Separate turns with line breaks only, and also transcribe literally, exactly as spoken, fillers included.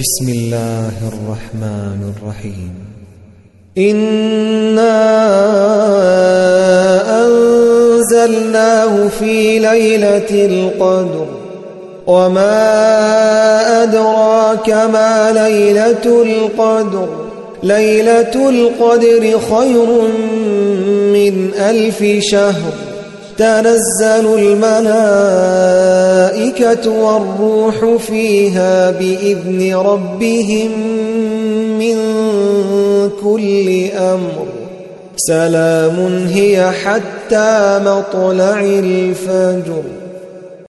بسم الله الرحمن الرحيم
إنا أنزلناه في ليلة القدر وما أدراك ما ليلة القدر ليلة القدر خير من ألف شهر تنزل الملائكة والروح فيها بإذن ربهم من كل أمر سلام هي حتى مطلع الفجر.